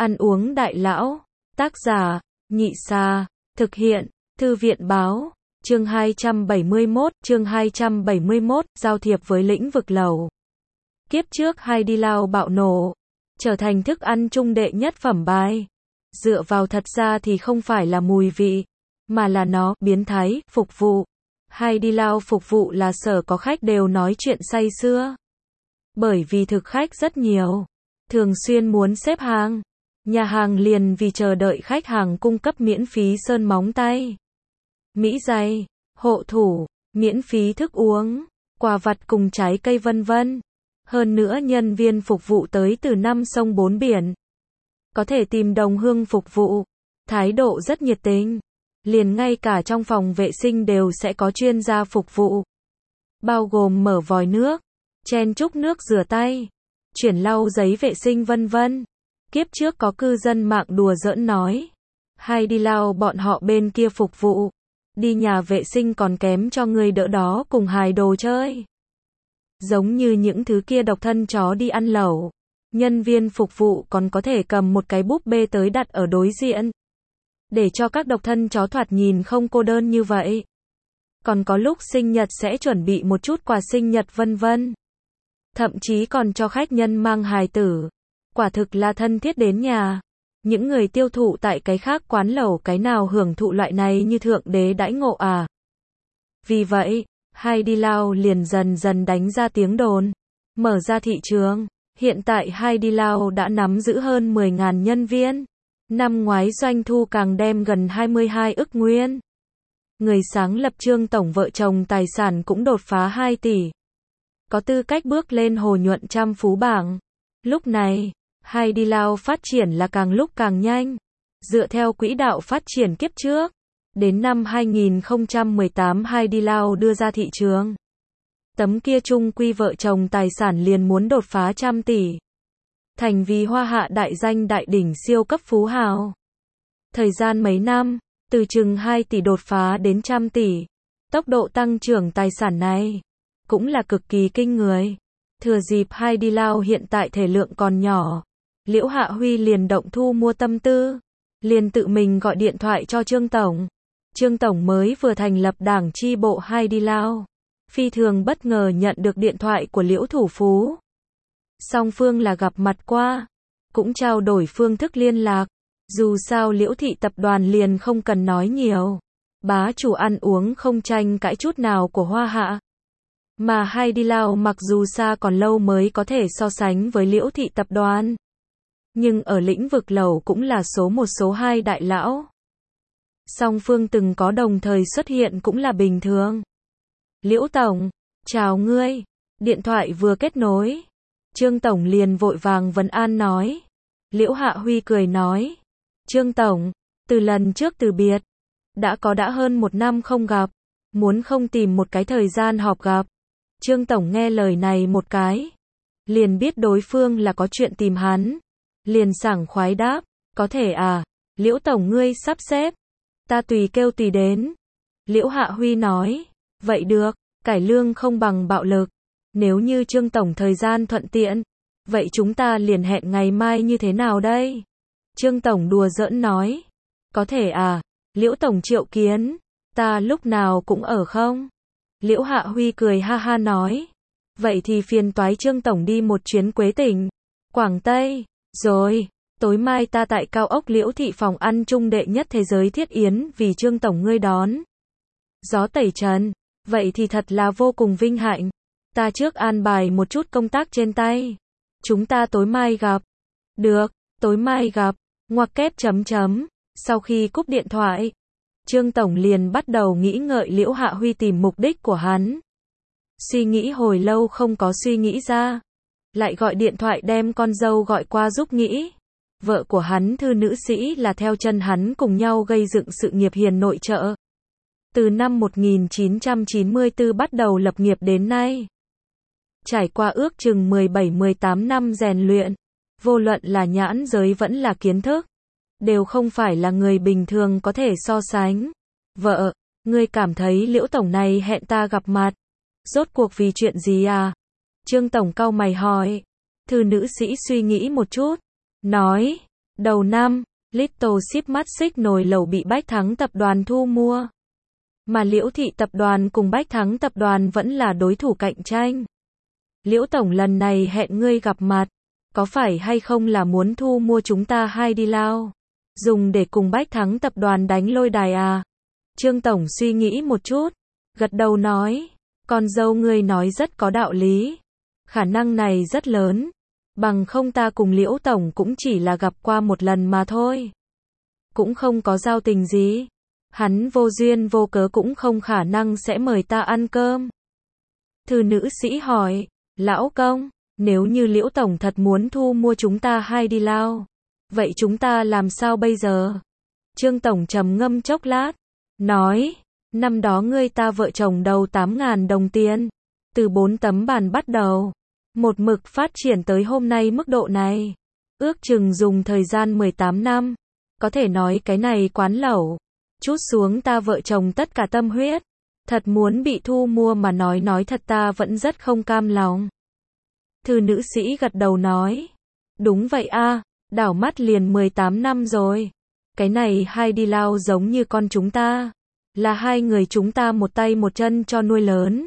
Ăn uống đại lão. Tác giả, Nhị Sa. Thực hiện, Thư viện báo. Chương 271, giao thiệp với lĩnh vực lẩu. Kiếp trước Hai Đi Lao bạo nổ, trở thành thức ăn trung đệ nhất phẩm bài. Dựa vào thật ra thì không phải là mùi vị, mà là nó, biến thái, phục vụ. Hai Đi Lao phục vụ là sở có khách đều nói chuyện say sưa. Bởi vì thực khách rất nhiều, thường xuyên muốn xếp hàng. Nhà hàng liền vì chờ đợi khách hàng cung cấp miễn phí sơn móng tay, mỹ giày, hộ thủ, miễn phí thức uống, quà vặt cùng trái cây vân vân. Hơn nữa nhân viên phục vụ tới từ 5 sông 4 biển. Có thể tìm đồng hương phục vụ, thái độ rất nhiệt tình. Liền ngay cả trong phòng vệ sinh đều sẽ có chuyên gia phục vụ. Bao gồm mở vòi nước, chen chúc nước rửa tay, chuyển lau giấy vệ sinh vân vân. Kiếp trước có cư dân mạng đùa giỡn nói, Hai Đi Lao bọn họ bên kia phục vụ, đi nhà vệ sinh còn kém cho người đỡ đó cùng hài đồ chơi. Giống như những thứ kia độc thân chó đi ăn lẩu, nhân viên phục vụ còn có thể cầm một cái búp bê tới đặt ở đối diện, để cho các độc thân chó thoạt nhìn không cô đơn như vậy. Còn có lúc sinh nhật sẽ chuẩn bị một chút quà sinh nhật vân vân. Thậm chí còn cho khách nhân mang hài tử. Quả thực là thân thiết đến nhà. Những người tiêu thụ tại cái khác quán lẩu cái nào hưởng thụ loại này như thượng đế đãi ngộ à. Vì vậy, Hai Đi Lao liền dần dần đánh ra tiếng đồn, mở ra thị trường. Hiện tại Hai Đi Lao đã nắm giữ hơn 10.000 nhân viên. Năm ngoái doanh thu càng đem gần 22 ức nguyên. Người sáng lập Trương tổng vợ chồng tài sản cũng đột phá 2 tỷ. Có tư cách bước lên hồ nhuận trăm phú bảng. Lúc này, Hai Đi Lao phát triển là càng lúc càng nhanh. Dựa theo quỹ đạo phát triển kiếp trước, đến năm 2018 Hai Đi Lao đưa ra thị trường. Tấm kia chung quy vợ chồng tài sản liền muốn đột phá 100 tỷ. Thành vì hoa hạ đại danh đại đỉnh siêu cấp phú hào. Thời gian mấy năm, từ chừng 2 tỷ đột phá đến 100 tỷ. Tốc độ tăng trưởng tài sản này cũng là cực kỳ kinh người. Thừa dịp Hai Đi Lao hiện tại thể lượng còn nhỏ, Liễu Hạ Huy liền động thu mua tâm tư, liền tự mình gọi điện thoại cho Trương tổng. Trương tổng mới vừa thành lập đảng chi bộ Hai Đi Lao, phi thường bất ngờ nhận được điện thoại của Liễu thủ phú. Song phương là gặp mặt qua, cũng trao đổi phương thức liên lạc. Dù sao Liễu thị tập đoàn liền không cần nói nhiều, bá chủ ăn uống không tranh cãi chút nào của Hoa Hạ. Mà Hai Đi Lao mặc dù xa còn lâu mới có thể so sánh với Liễu thị tập đoàn, nhưng ở lĩnh vực lẩu cũng là số 1 số 2 đại lão. Song phương từng có đồng thời xuất hiện cũng là bình thường. Liễu tổng, chào ngươi. Điện thoại vừa kết nối, Trương tổng liền vội vàng vấn an nói. Liễu Hạ Huy cười nói, Trương tổng, từ lần trước từ biệt, đã hơn 1 năm không gặp, muốn không tìm một cái thời gian họp gặp. Trương tổng nghe lời này một cái, liền biết đối phương là có chuyện tìm hắn, liền sảng khoái đáp, có thể à, Liễu tổng ngươi sắp xếp, ta tùy kêu tùy đến. Liễu Hạ Huy nói, vậy được, cải lương không bằng bạo lực, nếu như Trương tổng thời gian thuận tiện, vậy chúng ta liền hẹn ngày mai như thế nào đây? Trương tổng đùa giỡn nói, có thể à, Liễu tổng triệu kiến, ta lúc nào cũng ở không? Liễu Hạ Huy cười ha ha nói, vậy thì phiền toái Trương tổng đi một chuyến Quế Tỉnh, Quảng Tây, rồi, tối mai ta tại cao ốc Liễu thị phòng ăn trung đệ nhất thế giới thiết yến vì Trương tổng ngươi đón. Gió tẩy trần, vậy thì thật là vô cùng vinh hạnh, ta trước an bài một chút công tác trên tay, chúng ta tối mai gặp. Được, tối mai gặp, ngoặc kép chấm chấm, sau khi cúp điện thoại, Trương tổng liền bắt đầu nghĩ ngợi Liễu Hạ Huy tìm mục đích của hắn. Suy nghĩ hồi lâu không có suy nghĩ ra, lại gọi điện thoại đem con dâu gọi qua giúp nghĩ. Vợ của hắn Thư nữ sĩ là theo chân hắn cùng nhau gây dựng sự nghiệp hiền nội trợ. Từ năm 1994 bắt đầu lập nghiệp đến nay. Trải qua ước chừng 17-18 năm rèn luyện, vô luận là nhãn giới vẫn là kiến thức, đều không phải là người bình thường có thể so sánh. Vợ, ngươi cảm thấy Liễu tổng này hẹn ta gặp mặt, rốt cuộc vì chuyện gì à? Trương tổng cau mày hỏi. Thư nữ sĩ suy nghĩ một chút, nói, Đầu năm, Little Ship mắt xích nồi lẩu bị Bách Thắng tập đoàn thu mua. Mà Liễu Thị tập đoàn cùng Bách Thắng tập đoàn vẫn là đối thủ cạnh tranh. Liễu Tổng lần này hẹn ngươi gặp mặt, có phải hay không là muốn thu mua chúng ta Haidilao, dùng để cùng Bách Thắng tập đoàn đánh lôi đài à? Trương Tổng suy nghĩ một chút, gật đầu nói, con dâu ngươi nói rất có đạo lý. Khả năng này rất lớn, bằng không ta cùng Liễu Tổng cũng chỉ là gặp qua một lần mà thôi. Cũng không có giao tình gì. Hắn vô duyên vô cớ cũng không khả năng sẽ mời ta ăn cơm. Thư nữ sĩ hỏi, lão công, nếu như Liễu Tổng thật muốn thu mua chúng ta Haidilao, vậy chúng ta làm sao bây giờ? Trương Tổng trầm ngâm chốc lát, nói, năm đó ngươi ta vợ chồng đầu 8.000 đồng tiền, từ 4 tấm bàn bắt đầu, một mực phát triển tới hôm nay mức độ này, ước chừng dùng thời gian 18 năm, có thể nói cái này quán lẩu, chút xuống ta vợ chồng tất cả tâm huyết, thật muốn bị thu mua mà nói thật ta vẫn rất không cam lòng. Thư nữ sĩ gật đầu nói, đúng vậy a, đảo mắt liền 18 năm rồi, cái này Haidilao giống như con chúng ta, là hai người chúng ta một tay một chân cho nuôi lớn.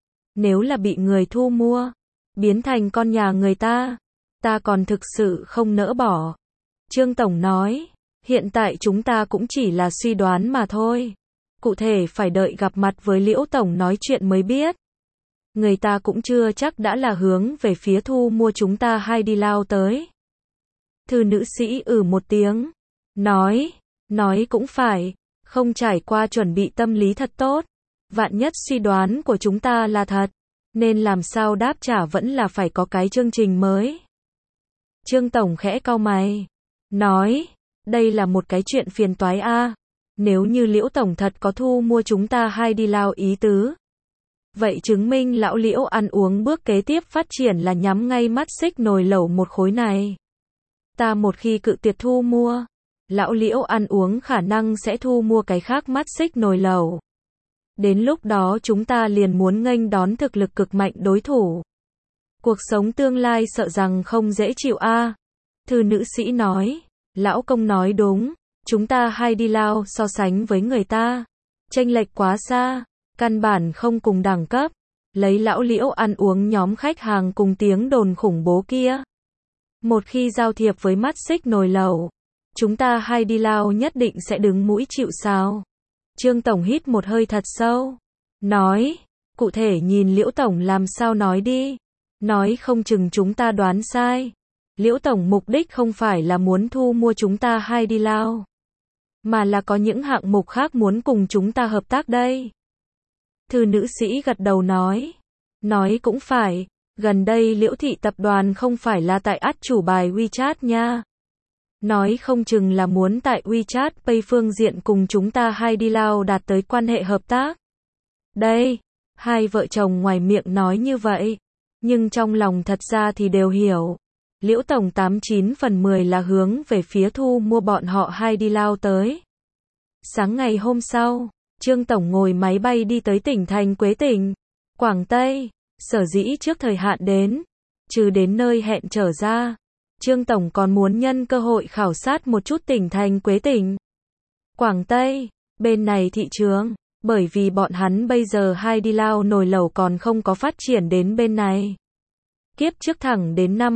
Nếu là bị người thu mua, biến thành con nhà người ta còn thực sự không nỡ bỏ. Trương Tổng nói, hiện tại chúng ta cũng chỉ là suy đoán mà thôi. Cụ thể phải đợi gặp mặt với Liễu Tổng nói chuyện mới biết. Người ta cũng chưa chắc đã là hướng về phía thu mua chúng ta Haidilao tới. Thư nữ sĩ một tiếng, nói cũng phải, không trải qua chuẩn bị tâm lý thật tốt. Vạn nhất suy đoán của chúng ta là thật, nên làm sao đáp trả vẫn là phải có cái chương trình mới. Trương Tổng khẽ cau mày, nói, đây là một cái chuyện phiền toái a. Nếu như Liễu Tổng thật có thu mua chúng ta Haidilao ý tứ, vậy chứng minh lão Liễu ăn uống bước kế tiếp phát triển là nhắm ngay mắt xích nồi lẩu một khối này. Ta một khi cự tuyệt thu mua, lão Liễu ăn uống khả năng sẽ thu mua cái khác mắt xích nồi lẩu. Đến lúc đó chúng ta liền muốn nghênh đón thực lực cực mạnh đối thủ. Cuộc sống tương lai sợ rằng không dễ chịu a. Thư nữ sĩ nói, lão công nói đúng, chúng ta Haidilao so sánh với người ta, chênh lệch quá xa, căn bản không cùng đẳng cấp. Lấy lão Liễu ăn uống nhóm khách hàng cùng tiếng đồn khủng bố kia. Một khi giao thiệp với mắt xích nồi lẩu, chúng ta Haidilao nhất định sẽ đứng mũi chịu sào. Trương Tổng hít một hơi thật sâu, nói, cụ thể nhìn Liễu Tổng làm sao nói đi, nói không chừng chúng ta đoán sai. Liễu Tổng mục đích không phải là muốn thu mua chúng ta Haidilao, mà là có những hạng mục khác muốn cùng chúng ta hợp tác đây. Thư nữ sĩ gật đầu nói cũng phải, gần đây Liễu Thị tập đoàn không phải là tại át chủ bài WeChat nha. Nói không chừng là muốn tại WeChat Pay phương diện cùng chúng ta Haidilao đạt tới quan hệ hợp tác. Đây, hai vợ chồng ngoài miệng nói như vậy, nhưng trong lòng thật ra thì đều hiểu. Liễu Tổng 89 phần 10 là hướng về phía thu mua bọn họ Haidilao tới. Sáng ngày hôm sau, Trương Tổng ngồi máy bay đi tới tỉnh thành Quế Tỉnh, Quảng Tây. Sở dĩ trước thời hạn đến, trừ đến nơi hẹn trở ra, Trương Tổng còn muốn nhân cơ hội khảo sát một chút tỉnh thành Quế Tỉnh, Quảng Tây, bên này thị trường, bởi vì bọn hắn bây giờ Haidilao nồi lẩu còn không có phát triển đến bên này. Kiếp trước thẳng đến năm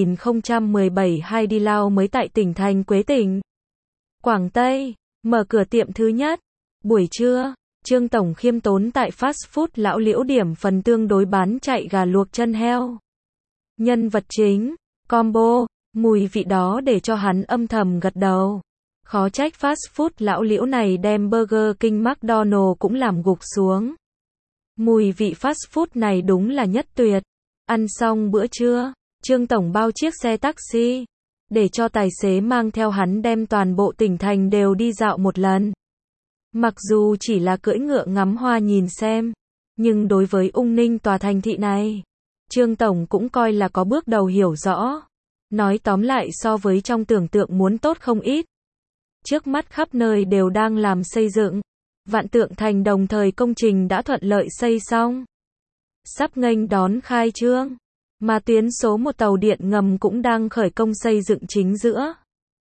2017 Haidilao mới tại tỉnh thành Quế Tỉnh, Quảng Tây, mở cửa tiệm thứ nhất. Buổi trưa, Trương Tổng khiêm tốn tại fast food lão Liễu điểm phần tương đối bán chạy gà luộc chân heo. Nhân vật chính, combo, mùi vị đó để cho hắn âm thầm gật đầu. Khó trách fast food lão Liễu này đem Burger King McDonald cũng làm gục xuống. Mùi vị fast food này đúng là nhất tuyệt. Ăn xong bữa trưa, Trương Tổng bao chiếc xe taxi, để cho tài xế mang theo hắn đem toàn bộ tỉnh thành đều đi dạo một lần. Mặc dù chỉ là cưỡi ngựa ngắm hoa nhìn xem, nhưng đối với Ung Ninh tòa thành thị này, Trương Tổng cũng coi là có bước đầu hiểu rõ. Nói tóm lại so với trong tưởng tượng muốn tốt không ít. Trước mắt khắp nơi đều đang làm xây dựng. Vạn Tượng Thành đồng thời công trình đã thuận lợi xây xong. Sắp nghênh đón khai trương. Mà tuyến số 1 tàu điện ngầm cũng đang khởi công xây dựng chính giữa.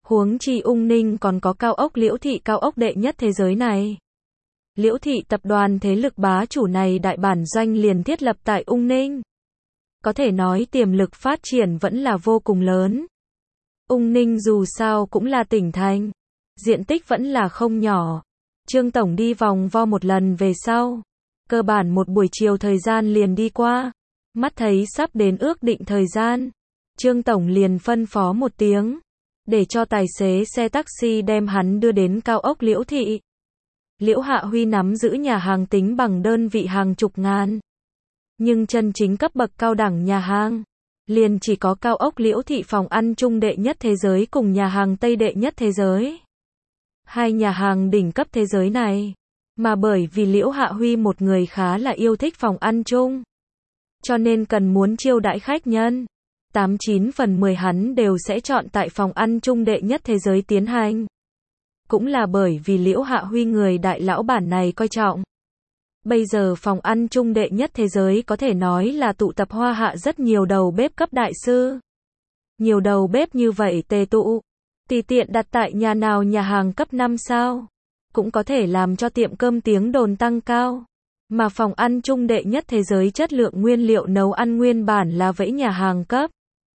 Huống chi Ung Ninh còn có cao ốc Liễu Thị, cao ốc đệ nhất thế giới này. Liễu Thị tập đoàn thế lực bá chủ này đại bản doanh liền thiết lập tại Ung Ninh. Có thể nói tiềm lực phát triển vẫn là vô cùng lớn. Ung Ninh dù sao cũng là tỉnh thành, diện tích vẫn là không nhỏ. Trương Tổng đi vòng vo một lần về sau, cơ bản một buổi chiều thời gian liền đi qua. Mắt thấy sắp đến ước định thời gian, Trương Tổng liền phân phó một tiếng, để cho tài xế xe taxi đem hắn đưa đến cao ốc Liễu Thị. Liễu Hạ Huy nắm giữ nhà hàng tính bằng đơn vị hàng chục ngàn. Nhưng chân chính cấp bậc cao đẳng nhà hàng, liền chỉ có cao ốc Liễu Thị phòng ăn chung đệ nhất thế giới cùng nhà hàng Tây đệ nhất thế giới. Hai nhà hàng đỉnh cấp thế giới này, mà bởi vì Liễu Hạ Huy một người khá là yêu thích phòng ăn chung, cho nên cần muốn chiêu đãi khách nhân, 89 phần 10 hắn đều sẽ chọn tại phòng ăn chung đệ nhất thế giới tiến hành. Cũng là bởi vì Liễu Hạ Huy người đại lão bản này coi trọng. Bây giờ phòng ăn chung đệ nhất thế giới có thể nói là tụ tập hoa hạ rất nhiều đầu bếp cấp đại sư. Nhiều đầu bếp như vậy tề tụ, tùy tiện đặt tại nhà nào nhà hàng cấp 5 sao, cũng có thể làm cho tiệm cơm tiếng đồn tăng cao. Mà phòng ăn chung đệ nhất thế giới chất lượng nguyên liệu nấu ăn nguyên bản là vẫy nhà hàng cấp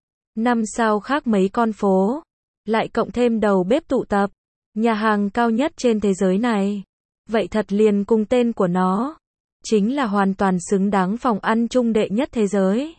5 sao khác mấy con phố, lại cộng thêm đầu bếp tụ tập, nhà hàng cao nhất trên thế giới này. Vậy thật liền cùng tên của nó, chính là hoàn toàn xứng đáng phòng ăn chung đệ nhất thế giới.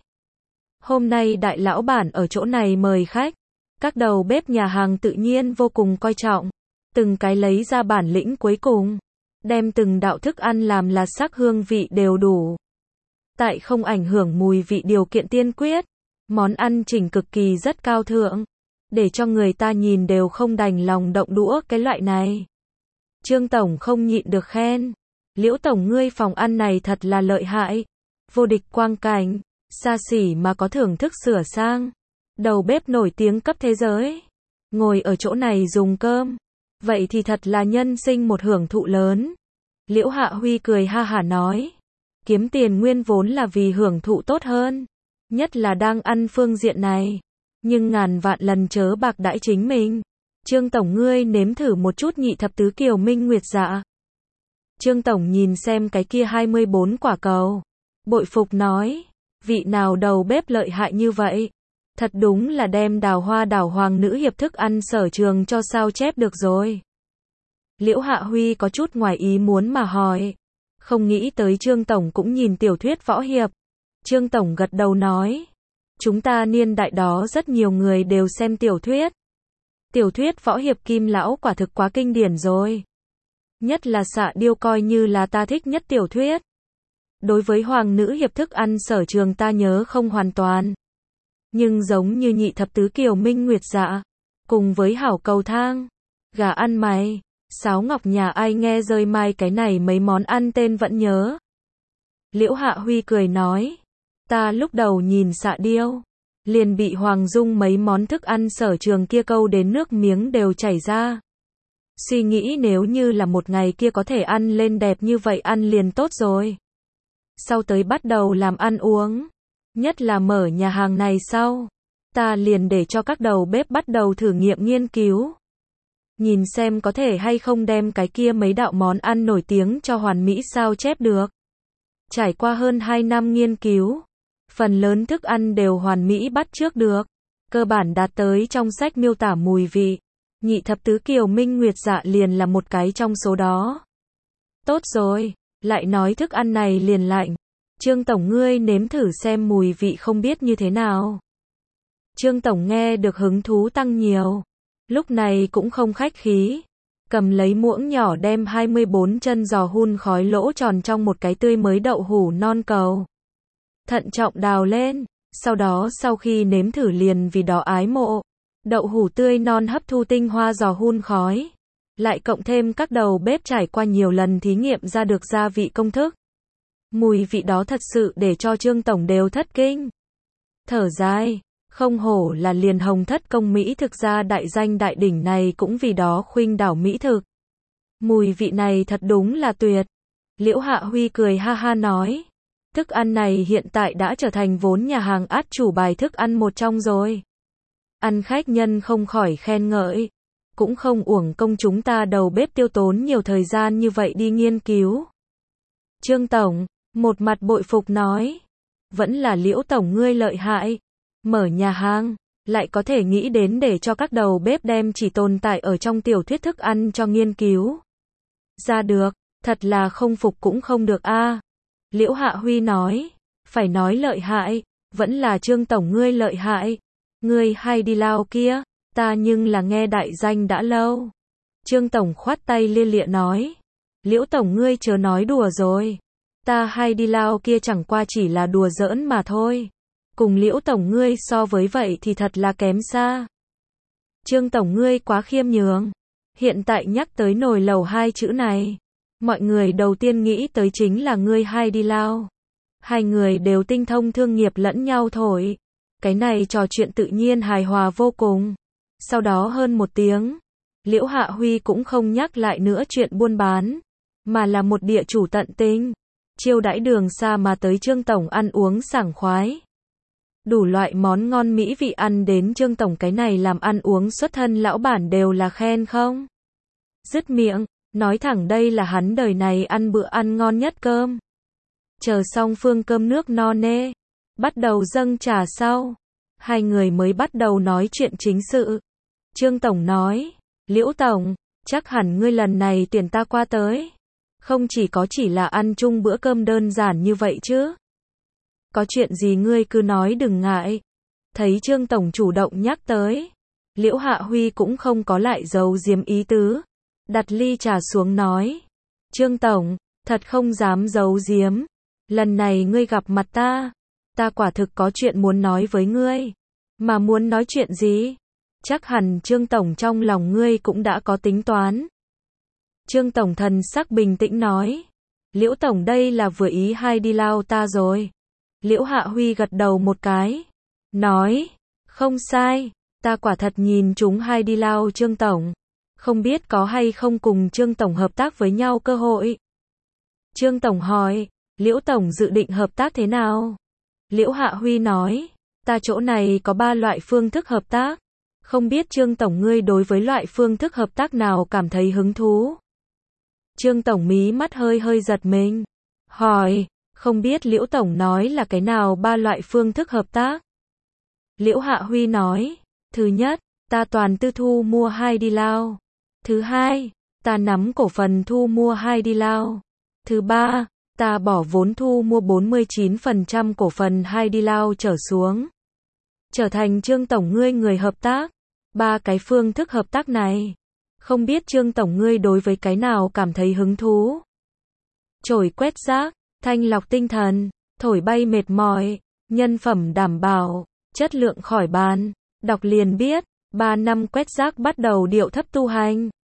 Hôm nay đại lão bản ở chỗ này mời khách, các đầu bếp nhà hàng tự nhiên vô cùng coi trọng, từng cái lấy ra bản lĩnh cuối cùng, đem từng đạo thức ăn làm là sắc hương vị đều đủ. Tại không ảnh hưởng mùi vị điều kiện tiên quyết, món ăn chỉnh cực kỳ rất cao thượng, để cho người ta nhìn đều không đành lòng động đũa cái loại này. Trương Tổng không nhịn được khen, Liễu Tổng ngươi phòng ăn này thật là lợi hại, vô địch quang cảnh, xa xỉ mà có thưởng thức sửa sang, đầu bếp nổi tiếng cấp thế giới, ngồi ở chỗ này dùng cơm, vậy thì thật là nhân sinh một hưởng thụ lớn. Liễu Hạ Huy cười ha hả nói, kiếm tiền nguyên vốn là vì hưởng thụ tốt hơn, nhất là đang ăn phương diện này, nhưng ngàn vạn lần chớ bạc đãi chính mình. Trương Tổng ngươi nếm thử một chút nhị thập tứ kiều minh nguyệt dạ. Trương Tổng nhìn xem cái kia 24 quả cầu, bội phục nói, vị nào đầu bếp lợi hại như vậy, thật đúng là đem đào hoa đảo hoàng nữ hiệp thức ăn sở trường cho sao chép được rồi. Liễu Hạ Huy có chút ngoài ý muốn mà hỏi, không nghĩ tới Trương Tổng cũng nhìn tiểu thuyết võ hiệp. Trương Tổng gật đầu nói, chúng ta niên đại đó rất nhiều người đều xem tiểu thuyết. Tiểu thuyết võ hiệp Kim Lão quả thực quá kinh điển rồi. Nhất là Xạ Điêu coi như là ta thích nhất tiểu thuyết. Đối với hoàng nữ hiệp thức ăn sở trường ta nhớ không hoàn toàn. Nhưng giống như nhị thập tứ kiều minh nguyệt dạ, cùng với hảo cầu thang, gà ăn mày, sáo ngọc nhà ai nghe rơi mai cái này mấy món ăn tên vẫn nhớ. Liễu Hạ Huy cười nói, ta lúc đầu nhìn Xạ Điêu, liền bị Hoàng Dung mấy món thức ăn sở trường kia câu đến nước miếng đều chảy ra. Suy nghĩ nếu như là một ngày kia có thể ăn lên đẹp như vậy ăn liền tốt rồi. Sau tới bắt đầu làm ăn uống, nhất là mở nhà hàng này sau, ta liền để cho các đầu bếp bắt đầu thử nghiệm nghiên cứu. Nhìn xem có thể hay không đem cái kia mấy đạo món ăn nổi tiếng cho hoàn mỹ sao chép được. Trải qua hơn 2 năm nghiên cứu, phần lớn thức ăn đều hoàn mỹ bắt chước được, cơ bản đạt tới trong sách miêu tả mùi vị. Nhị thập tứ kiều minh nguyệt dạ liền là một cái trong số đó. Tốt rồi, lại nói thức ăn này liền lạnh. Trương Tổng ngươi nếm thử xem mùi vị không biết như thế nào. Trương Tổng nghe được hứng thú tăng nhiều. Lúc này cũng không khách khí. Cầm lấy muỗng nhỏ đem 24 chân giò hun khói lỗ tròn trong một cái tươi mới đậu hủ non cầu. Thận trọng đào lên. Sau đó sau khi nếm thử liền vì đó ái mộ. Đậu hủ tươi non hấp thu tinh hoa giò hun khói. Lại cộng thêm các đầu bếp trải qua nhiều lần thí nghiệm ra được gia vị công thức. Mùi vị đó thật sự để cho Trương Tổng đều thất kinh. Thở dài, không hổ là liền hồng thất công Mỹ thực ra đại danh đại đỉnh này cũng vì đó khuynh đảo Mỹ thực. Mùi vị này thật đúng là tuyệt. Liễu Hạ Huy cười ha ha nói. Thức ăn này hiện tại đã trở thành vốn nhà hàng át chủ bài thức ăn một trong rồi. Ăn khách nhân không khỏi khen ngợi. cũng không uổng công chúng ta đầu bếp tiêu tốn nhiều thời gian như vậy đi nghiên cứu. Trương Tổng, một mặt bội phục nói, vẫn là Liễu Tổng ngươi lợi hại, mở nhà hàng, lại có thể nghĩ đến để cho các đầu bếp đem chỉ tồn tại ở trong tiểu thuyết thức ăn cho nghiên cứu ra được, thật là không phục cũng không được a. Liễu Hạ Huy nói, phải nói lợi hại, vẫn là Trương Tổng ngươi lợi hại, ngươi hay đi lao kia, ta nhưng là nghe đại danh đã lâu. Trương Tổng khoát tay lia lịa nói, Liễu Tổng ngươi chớ nói đùa rồi, ta hay đi lao kia chẳng qua chỉ là đùa giỡn mà thôi, cùng Liễu Tổng ngươi so với vậy thì thật là kém xa. Trương Tổng ngươi quá khiêm nhường, hiện tại nhắc tới nồi lẩu hai chữ này, mọi người đầu tiên nghĩ tới chính là ngươi hay đi lao. Hai người đều tinh thông thương nghiệp lẫn nhau thổi, cái này trò chuyện tự nhiên hài hòa vô cùng. Sau đó hơn một tiếng, Liễu Hạ Huy cũng không nhắc lại nữa chuyện buôn bán, mà là một địa chủ tận tình, chiêu đãi đường xa mà tới Trương Tổng ăn uống sảng khoái. Đủ loại món ngon mỹ vị ăn đến Trương Tổng cái này làm ăn uống xuất thân lão bản đều là khen không dứt miệng, nói thẳng đây là hắn đời này ăn bữa ăn ngon nhất cơm. Chờ xong phương cơm nước no nê, bắt đầu dâng trà sau, hai người mới bắt đầu nói chuyện chính sự. Trương Tổng nói, Liễu Tổng, chắc hẳn ngươi lần này tuyển ta qua tới, không chỉ là ăn chung bữa cơm đơn giản như vậy chứ. Có chuyện gì ngươi cứ nói đừng ngại. Thấy Trương Tổng chủ động nhắc tới, Liễu Hạ Huy cũng không có lại giấu giếm ý tứ, đặt ly trà xuống nói, Trương Tổng, thật không dám giấu giếm, lần này ngươi gặp mặt ta quả thực có chuyện muốn nói với ngươi. Mà muốn nói chuyện gì? Chắc hẳn Trương Tổng trong lòng ngươi cũng đã có tính toán. Trương Tổng thần sắc bình tĩnh nói, Liễu Tổng đây là vừa ý hay đi lao ta rồi. Liễu Hạ Huy gật đầu một cái, nói, không sai, ta quả thật nhìn chúng hay đi lao Trương Tổng, không biết có hay không cùng Trương Tổng hợp tác với nhau cơ hội. Trương Tổng hỏi, Liễu Tổng dự định hợp tác thế nào? Liễu Hạ Huy nói, ta chỗ này có 3 loại phương thức hợp tác, không biết Trương Tổng ngươi đối với loại phương thức hợp tác nào cảm thấy hứng thú? Trương Tổng mí mắt hơi hơi giật mình, hỏi, không biết Liễu Tổng nói là cái nào 3 loại phương thức hợp tác? Liễu Hạ Huy nói, thứ nhất, ta toàn tư thu mua hai đi lao. Thứ hai, ta nắm cổ phần thu mua hai đi lao. Thứ ba, ta bỏ vốn thu mua 49% cổ phần hai đi lao trở xuống. Trở thành Trương Tổng ngươi người hợp tác. 3 cái phương thức hợp tác này, không biết Trương Tổng ngươi đối với cái nào cảm thấy hứng thú? Chổi quét rác, thanh lọc tinh thần, thổi bay mệt mỏi, nhân phẩm đảm bảo, chất lượng khỏi bàn, đọc liền biết, 3 năm quét rác bắt đầu điệu thấp tu hành.